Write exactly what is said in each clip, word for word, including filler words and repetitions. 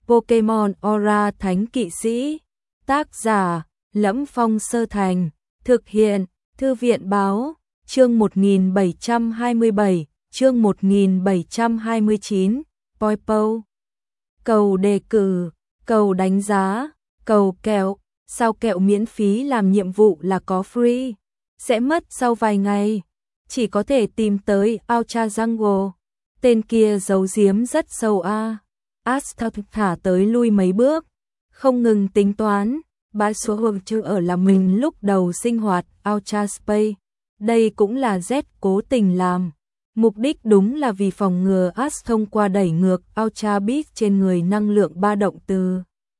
Pokemon Aura Thánh Kỵ Sĩ. Tác giả: Lẫm Phong Sơ Thành. Thực hiện: Thư viện báo. Chương một nghìn bảy trăm hai mươi bảy, chương một nghìn bảy trăm hai mươi chín. Poipo. Cầu đề cử, cầu đánh giá, cầu kẹo. Sao kẹo miễn phí làm nhiệm vụ là có free, sẽ mất sau vài ngày. Chỉ có thể tìm tới Ultra Jungle. Tên kia giấu giếm rất sâu a. Asta thả tới lui mấy bước, không ngừng tính toán. Bá số hưởng chưa ở là mình lúc đầu sinh hoạt Ultra Space. Đây cũng là Z cố tình làm. Mục đích đúng là vì phòng ngừa Ash thông qua đẩy ngược Ultra Beast trên người năng lượng ba động từ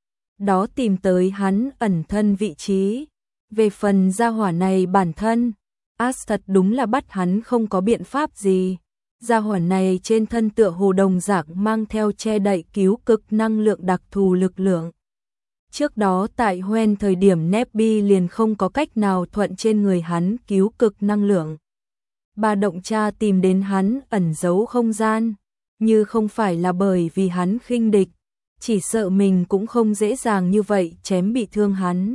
đó tìm tới hắn ẩn thân vị trí. Về phần gia hỏa này bản thân, Ash thật đúng là bắt hắn không có biện pháp gì. Gia hỏa này trên thân tựa hồ đồng dạng mang theo che đậy cứu cực năng lượng đặc thù lực lượng. Trước đó tại Hoenn thời điểm Nebby liền không có cách nào thuận trên người hắn cứu cực năng lượng. Ba động tra tìm đến hắn ẩn giấu không gian, như không phải là bởi vì hắn khinh địch, chỉ sợ mình cũng không dễ dàng như vậy chém bị thương hắn.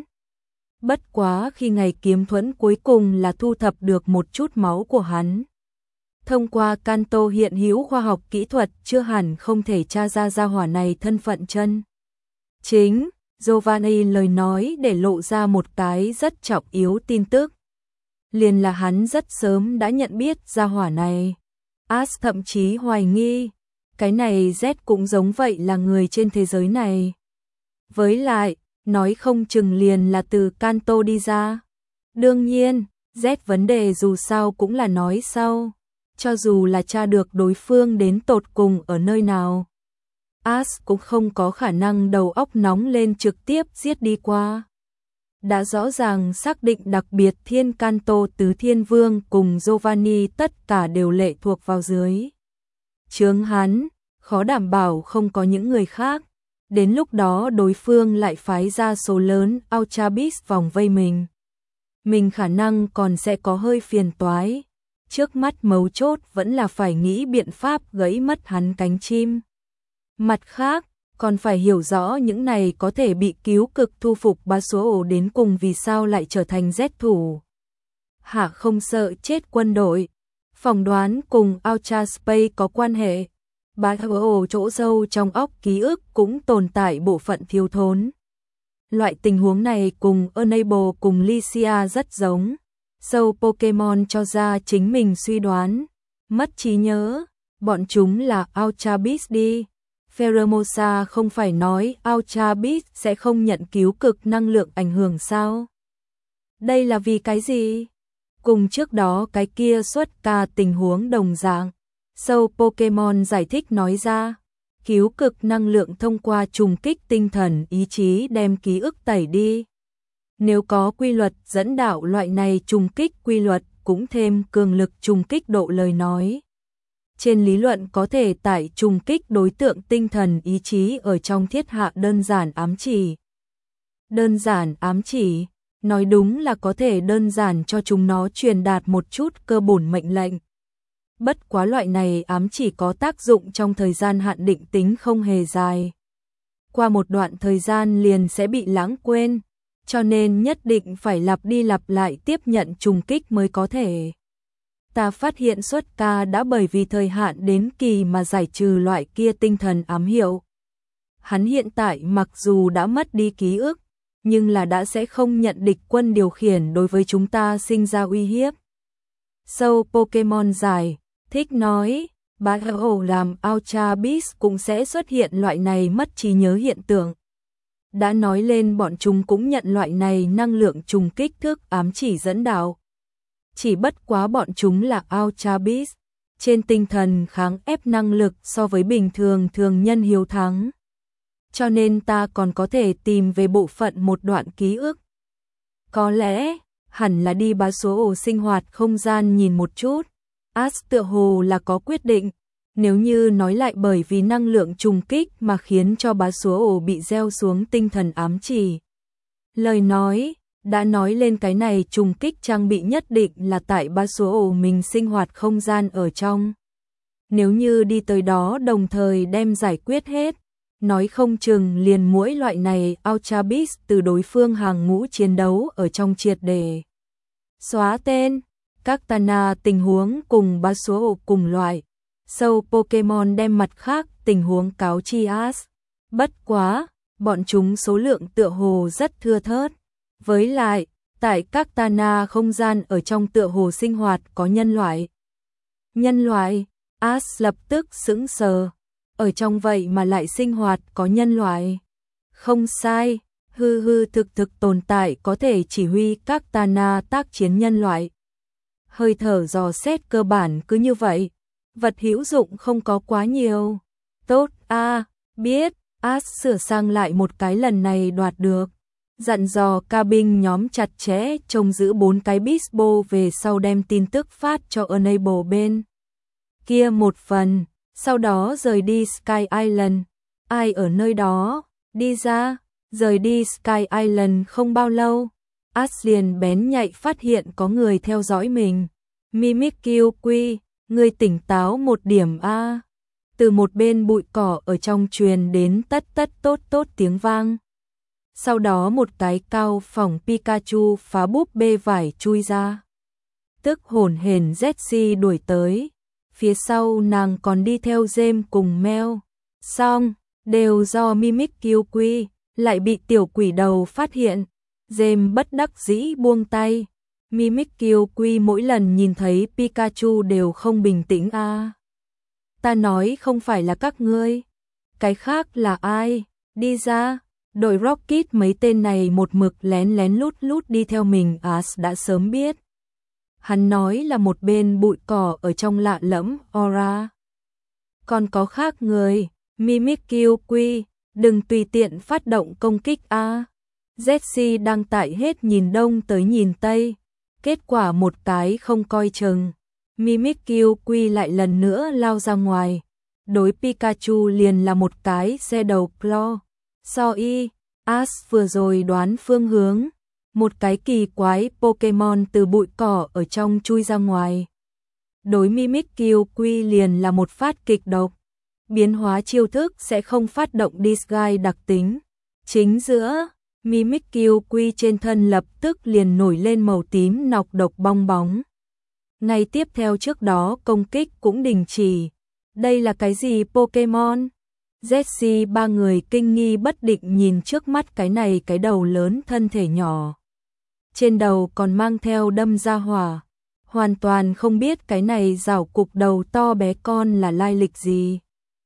Bất quá khi ngày kiếm thuẫn cuối cùng là thu thập được một chút máu của hắn. Thông qua Kanto hiện hữu khoa học kỹ thuật chưa hẳn không thể tra ra gia hỏa này thân phận chân chính. Giovanni lời nói để lộ ra một cái rất trọng yếu tin tức. Liền là hắn rất sớm đã nhận biết gia hỏa này. Ash thậm chí hoài nghi, cái này Z cũng giống vậy là người trên thế giới này. Với lại, nói không chừng liền là từ Kanto đi ra. Đương nhiên, Z vấn đề dù sao cũng là nói sau. Cho dù là tra được đối phương đến tột cùng ở nơi nào, Ash cũng không có khả năng đầu óc nóng lên trực tiếp giết đi qua. Đã rõ ràng xác định đặc biệt Thiên Kanto Tứ Thiên Vương cùng Giovanni tất cả đều lệ thuộc vào dưới chướng hắn, khó đảm bảo không có những người khác. Đến lúc đó đối phương lại phái ra số lớn Ultra Beast vòng vây mình. Mình khả năng còn sẽ có hơi phiền toái. Trước mắt mấu chốt vẫn là phải nghĩ biện pháp gãy mất hắn cánh chim. Mặt khác, còn phải hiểu rõ những này có thể bị cứu cực thu phục bá số ổ đến cùng vì sao lại trở thành Z thủ. Hạ không sợ chết quân đội. Phỏng đoán cùng Ultra Space có quan hệ. Bá số ổ chỗ sâu trong óc ký ức cũng tồn tại bộ phận thiếu thốn. Loại tình huống này cùng Enable cùng Lycia rất giống. Sâu Pokemon cho ra chính mình suy đoán. Mất trí nhớ, bọn chúng là Ultra Beast đi. Pheromosa không phải nói Ultra Beast sẽ không nhận cứu cực năng lượng ảnh hưởng sao? Đây là vì cái gì? Cùng trước đó cái kia xuất ca tình huống đồng dạng. Sâu Pokemon giải thích nói ra, cứu cực năng lượng thông qua trùng kích tinh thần ý chí đem ký ức tẩy đi. Nếu có quy luật dẫn đạo loại này trùng kích quy luật cũng thêm cường lực trùng kích độ lời nói. Trên lý luận có thể tải trùng kích đối tượng tinh thần ý chí ở trong thiết hạ đơn giản ám chỉ. Đơn giản ám chỉ, nói đúng là có thể đơn giản cho chúng nó truyền đạt một chút cơ bổn mệnh lệnh. Bất quá loại này ám chỉ có tác dụng trong thời gian hạn định tính không hề dài. Qua một đoạn thời gian liền sẽ bị lãng quên, cho nên nhất định phải lặp đi lặp lại tiếp nhận trùng kích mới có thể. Ta phát hiện xuất ca đã bởi vì thời hạn đến kỳ mà giải trừ loại kia tinh thần ám hiệu. Hắn hiện tại mặc dù đã mất đi ký ức, nhưng là đã sẽ không nhận địch quân điều khiển đối với chúng ta sinh ra uy hiếp. Sâu Pokemon dài, thích nói, bá hổ làm Ultra Beast cũng sẽ xuất hiện loại này mất trí nhớ hiện tượng. Đã nói lên bọn chúng cũng nhận loại này năng lượng trùng kích thước ám chỉ dẫn đạo. Chỉ bất quá bọn chúng là Ultra Beast, trên tinh thần kháng ép năng lực so với bình thường thường nhân hiếu thắng. Cho nên ta còn có thể tìm về bộ phận một đoạn ký ức. Có lẽ, hẳn là đi bá số ổ sinh hoạt không gian nhìn một chút. Ash tựa hồ là có quyết định, nếu như nói lại bởi vì năng lượng trùng kích mà khiến cho bá số ổ bị gieo xuống tinh thần ám chỉ. Lời nói, đã nói lên cái này trùng kích trang bị nhất định là tại bá số ổ mình sinh hoạt không gian ở trong. Nếu như đi tới đó đồng thời đem giải quyết hết, nói không chừng liền mỗi loại này Ultra Beast từ đối phương hàng ngũ chiến đấu ở trong triệt để xóa tên. Các Tana tình huống cùng ba số cùng loại, sâu Pokemon đem mặt khác tình huống cáo chi Ash. Bất quá, bọn chúng số lượng tựa hồ rất thưa thớt. Với lại, tại các Tana không gian ở trong tựa hồ sinh hoạt có nhân loại. Nhân loại, Ash lập tức sững sờ. Ở trong vậy mà lại sinh hoạt có nhân loại. Không sai, hư hư thực thực tồn tại có thể chỉ huy các Tana tác chiến nhân loại. Hơi thở dò xét cơ bản cứ như vậy. Vật hữu dụng không có quá nhiều. Tốt a, à, biết. Ash sửa sang lại một cái lần này đoạt được. Dặn dò ca binh nhóm chặt chẽ trông giữ bốn cái Bisbo về sau đem tin tức phát cho Enable bên kia một phần, sau đó rời đi Sky Island. Ai ở nơi đó? Đi ra, rời đi Sky Island không bao lâu, Ash liền bén nhạy phát hiện có người theo dõi mình. Mimikyu-Quy, ngươi tỉnh táo một điểm a. Từ một bên bụi cỏ ở trong truyền đến tất tất tốt tốt tiếng vang. Sau đó một cái cao phỏng Pikachu phá búp bê vải chui ra. Tức hồn hển Jessie đuổi tới. Phía sau nàng còn đi theo James cùng Mel. Xong, đều do Mimikyu-Quy, lại bị tiểu quỷ đầu phát hiện. James bất đắc dĩ buông tay. Mimikyu-Quy mỗi lần nhìn thấy Pikachu đều không bình tĩnh a. À, ta nói không phải là các ngươi. Cái khác là ai? Đi ra. Đội Rocket mấy tên này một mực lén lén lút lút đi theo mình, Ash đã sớm biết. Hắn nói là một bên bụi cỏ ở trong lạ lẫm aura. Còn có khác người, Mimikyu-Quy, đừng tùy tiện phát động công kích a. Jessie đang tại hết nhìn đông tới nhìn tây, kết quả một cái không coi chừng. Mimikyu-Quy lại lần nữa lao ra ngoài, đối Pikachu liền là một cái xe đầu claw. Sorry, Ash vừa rồi đoán phương hướng, một cái kỳ quái Pokemon từ bụi cỏ ở trong chui ra ngoài. Đối Mimikyu-Quy liền là một phát kịch độc, biến hóa chiêu thức sẽ không phát động Disguise đặc tính. Chính giữa, Mimikyu-Quy trên thân lập tức liền nổi lên màu tím nọc độc bong bóng. Ngay tiếp theo trước đó công kích cũng đình chỉ. Đây là cái gì Pokemon? Jessie ba người kinh nghi bất định nhìn trước mắt cái này cái đầu lớn thân thể nhỏ. Trên đầu còn mang theo đâm ra hỏa. Hoàn toàn không biết cái này rảo cục đầu to bé con là lai lịch gì.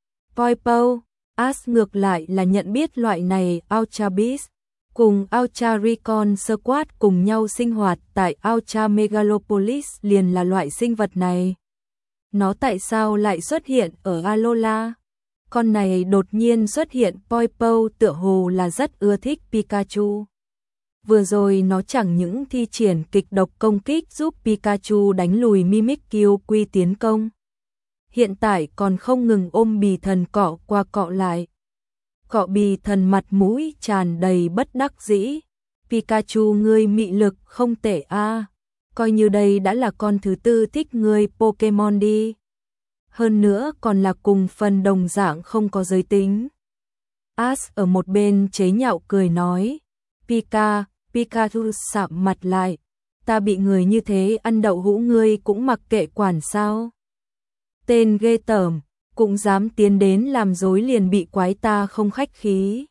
Poipo, Ash ngược lại là nhận biết loại này Ultra Beast. Cùng Ultra Recon Squad cùng nhau sinh hoạt tại Ultra Megalopolis liền là loại sinh vật này. Nó tại sao lại xuất hiện ở Alola? Con này đột nhiên xuất hiện Poipo tựa hồ là rất ưa thích Pikachu. Vừa rồi nó chẳng những thi triển kịch độc công kích giúp Pikachu đánh lùi Mimikyu-Quy tiến công. Hiện tại còn không ngừng ôm bì thần cọ qua cọ lại. Cọ bì thần mặt mũi tràn đầy bất đắc dĩ. Pikachu ngươi mị lực không tệ a, à. Coi như đây đã là con thứ tư thích ngươi Pokemon đi. Hơn nữa còn là cùng phần đồng dạng không có giới tính. Ash ở một bên chế nhạo cười nói. Pika, Pikachu sạm mặt lại. Ta bị người như thế ăn đậu hũ ngươi cũng mặc kệ quản sao. Tên ghê tởm, cũng dám tiến đến làm rối liền bị quái ta không khách khí.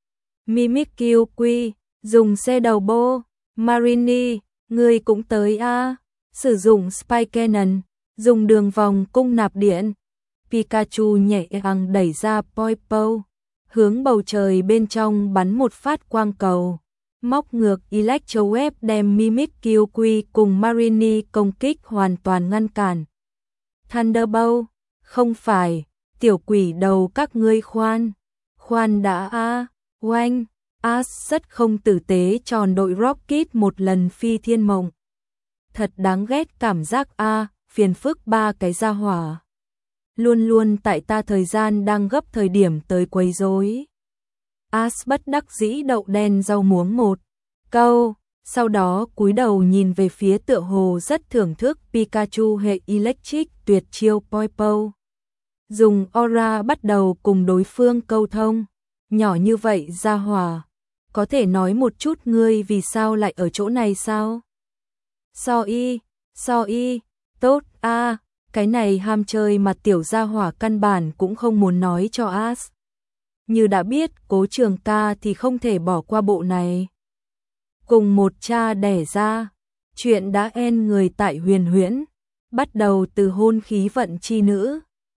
Mimikyu-Quy, dùng xe đầu bô. Marini, ngươi cũng tới a. À. Sử dụng Spike Cannon, dùng đường vòng cung nạp điện. Pikachu nhẹ nhàng đẩy ra Poipo, hướng bầu trời bên trong bắn một phát quang cầu. Móc ngược Electrowave đem Mimikyu-Quy cùng Marini công kích hoàn toàn ngăn cản. Thunderbolt, không phải, tiểu quỷ đầu các ngươi khoan. Khoan đã a, à. Oanh, Ash rất không tử tế tròn đội Rocket một lần phi thiên mộng. Thật đáng ghét cảm giác a, à, phiền phức ba cái gia hỏa. Luôn luôn tại ta thời gian đang gấp thời điểm tới quấy rối. Ash bất đắc dĩ đậu đen rau muống một câu, sau đó cúi đầu nhìn về phía tựa hồ rất thưởng thức Pikachu hệ Electric tuyệt chiêu Poipo. Dùng aura bắt đầu cùng đối phương câu thông. nhỏ như vậy Gia Hòa, có thể nói một chút ngươi vì sao lại ở chỗ này sao? So y, so y, tốt a, cái này ham chơi mà tiểu Gia Hỏa căn bản cũng không muốn nói cho As. Như đã biết Cố Trường ca thì không thể bỏ qua bộ này. Cùng một cha đẻ ra, chuyện đã en người tại Huyền Huyễn, bắt đầu từ hôn khí vận chi nữ,